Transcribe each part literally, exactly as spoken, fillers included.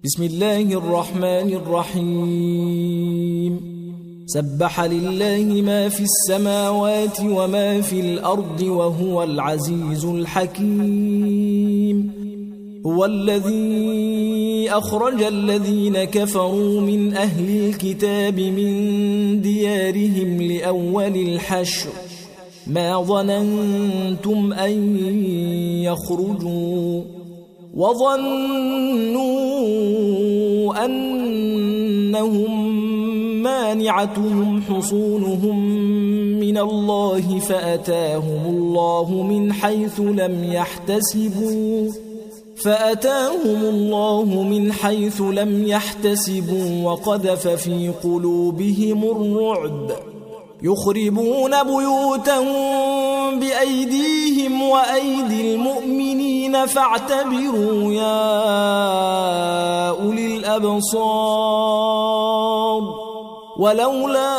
بسم الله الرحمن الرحيم سبح لله ما في السماوات وما في الأرض وهو العزيز الحكيم هو الذي أخرج الذين كفروا من أهل الكتاب من ديارهم لأول الحشر ما ظننتم أن يخرجوا وظنوا أنهم مانعتهم حصونهم من الله فأتاهم الله من حيث لم يحتسبوا فأتاهم الله من حيث لم يحتسبوا وقذف في قلوبهم الرعب يخربون بيوتهم بأيديهم وأيدي المؤمنين فاعتبروا يا أولي الأبصار ولولا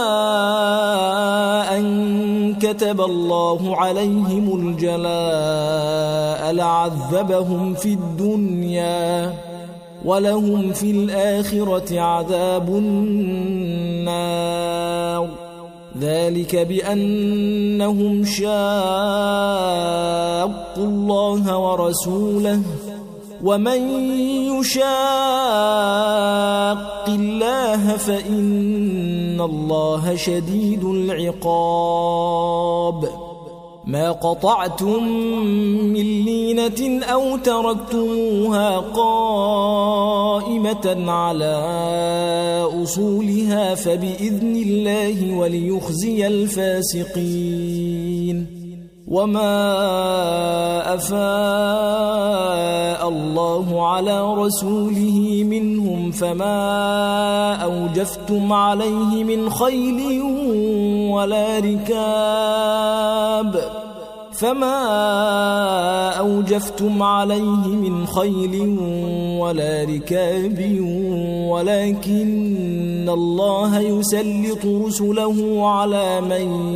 أن كتب الله عليهم الجلاء لعذبهم في الدنيا ولهم في الآخرة عذاب النار ذلك بأنهم شاقوا الله ورسوله ومن يشاق الله فإن الله شديد العقاب ما قطعتم من لينة أو تركتموها قائمة على أصولها فبإذن الله وليخزي الفاسقين وما أفاء الله على رسوله منهم فما أوجفتم عليه من خيل ولا ركاب فما أوجفتم عليه من خيل ولا ركاب ولكن الله يسلط رسله على من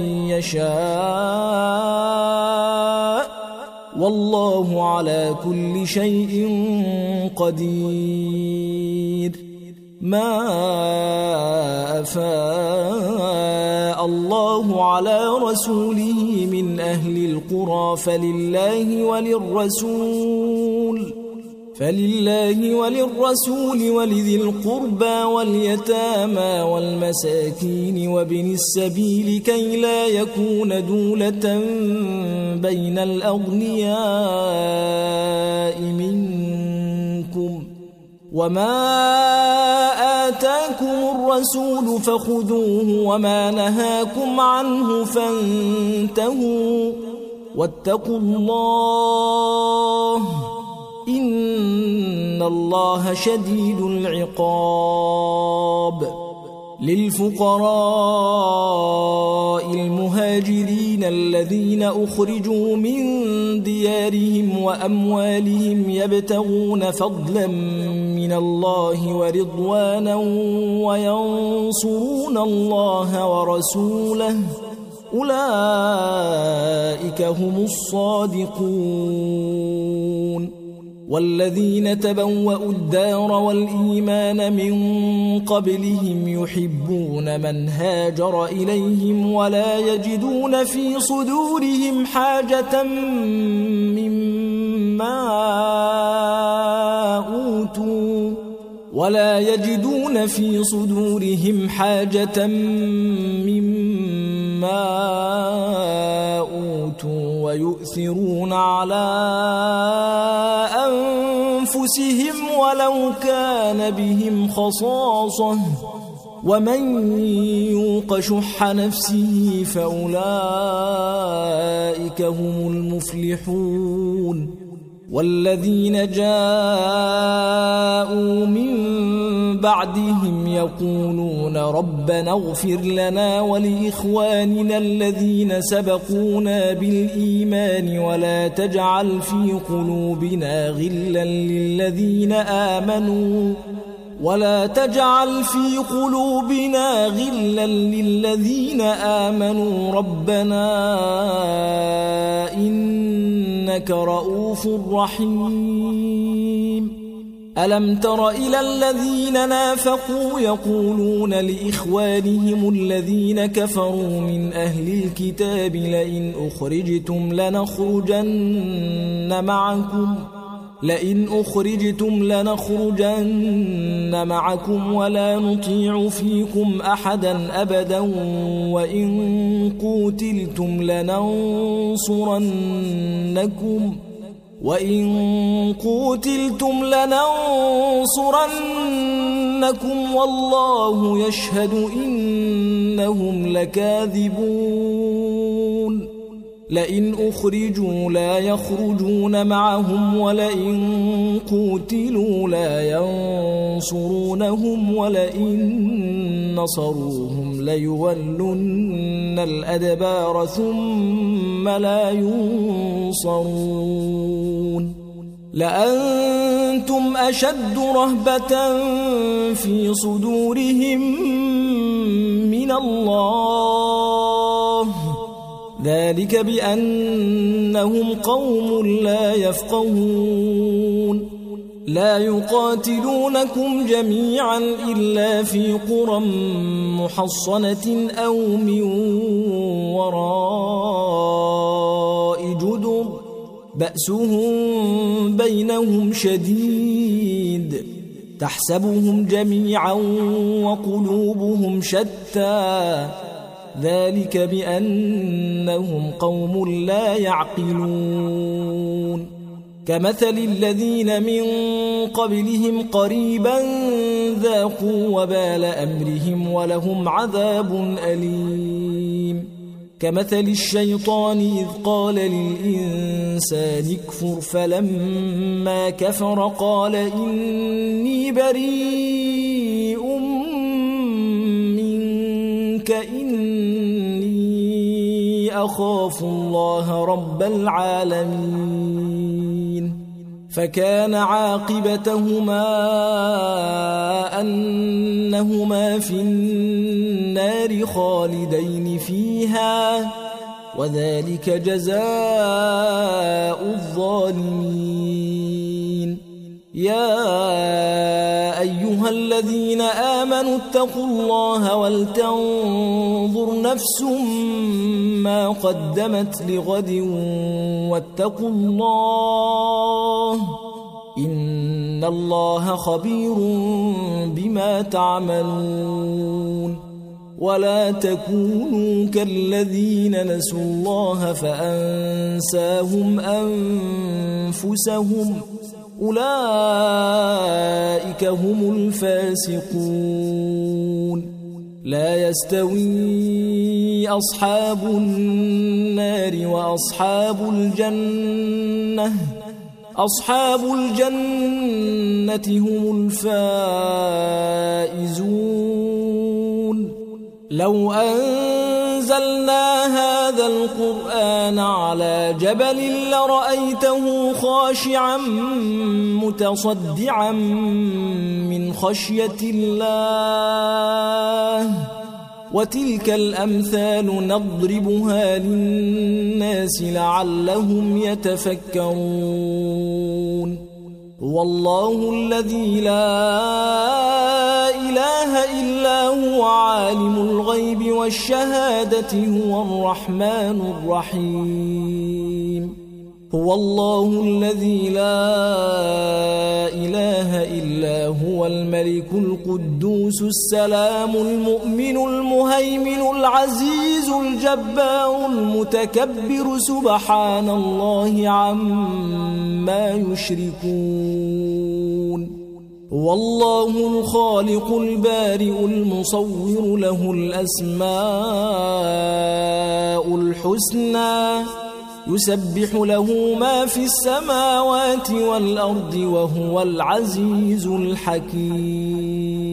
يشاء والله على كل شيء قدير ما أفاء الله على رسوله من أهل القرى فلله وللرسول فلله وللرسول ولذي القربى واليتامى والمساكين وابن السبيل كي لا يكون دولة بين الأغنياء منكم وما آتاكم الرسول فخذوه وما نهاكم عنه فانتهوا واتقوا الله إن الله شديد العقاب للفقراء المهاجرين الذين أخرجوا من ديارهم وأموالهم يبتغون فضلا من الله ورضوانا وينصرون الله ورسوله أولئك هم الصادقون والذين تبوأوا الدار والإيمان من قبلهم يحبون من هاجر إليهم ولا يجدون في صدورهم حاجة مما أوتوا ولا يجدون في صدورهم حاجة مما أوتوا ويؤثرون على أنفسهم ولو كان بهم خصاصة ومن يوق شح نفسه فأولئك هم المفلحون والذين جاءوا من بعدهم يقولون ربنا اغفر لنا ولإخواننا الذين سبقونا بالإيمان ولا تجعل في قلوبنا غلا للذين آمنوا ولا تجعل في قلوبنا غلا للذين آمنوا ربنا إنك رؤوف رحيم ألم تر إلى الذين نافقوا يقولون لإخوانهم الذين كفروا من أهل الكتاب لئن أخرجتم لنخرجن معكم لئن أخرجتم لنخرجن معكم ولا نطيع فيكم أحدا أبدا وإن قوتلتم لننصرنكم وإن قوتلتم لننصرنكم والله يشهد إنهم لكاذبون لئن أخرجوا لا يخرجون معهم ولئن قوتلوا لا ينصرونهم ولئن نصروهم ليولن الأدبار ثم لا ينصرون لأنتم أشد رهبة في صدورهم من الله ذلك بأنهم قوم لا يفقهون لا يقاتلونكم جميعا إلا في قرى محصنة أو من وراء جدر بأسهم بينهم شديد تحسبهم جميعا وقلوبهم شتى ذلك بأنهم قوم لا يعقلون كمثل الذين من قبلهم قريبا ذاقوا وبال أمرهم ولهم عذاب أليم كمثل الشيطان إذ قال للإنسان اكفر فلما كفر قال إني بريء منك إني أخاف الله رب العالمين فكان عاقبتهما أنهما في النار خالدين فيها وذلك جزاء الظالمين يا أيها الذين آمنوا اتقوا الله ولتنظر نفس ما قدمت لغد واتقوا الله إن الله خبير بما تعملون ولا تكونوا كالذين نسوا الله فأنساهم أنفسهم أولئك هم الفاسقون لا يستوي أصحاب النار وأصحاب الجنة أصحاب الجنة هم الفائزون لو أنزلنا هذا القرآن على جبل لرأيته خاشعا متصدعا من خشية الله وتلك الأمثال نضربها للناس لعلهم يتفكرون والله الذي لا إله إلا هو عالم الغيب والشهادة هو الرحمن الرحيم هو الله الذي لا إله إلا هو الملك القدوس السلام المؤمن المهيمن العزيز الجبار المتكبر سبحان الله عما يشركون والله الخالق البارئ المصور له الأسماء الحسنى يسبح له ما في السماوات والأرض وهو العزيز الحكيم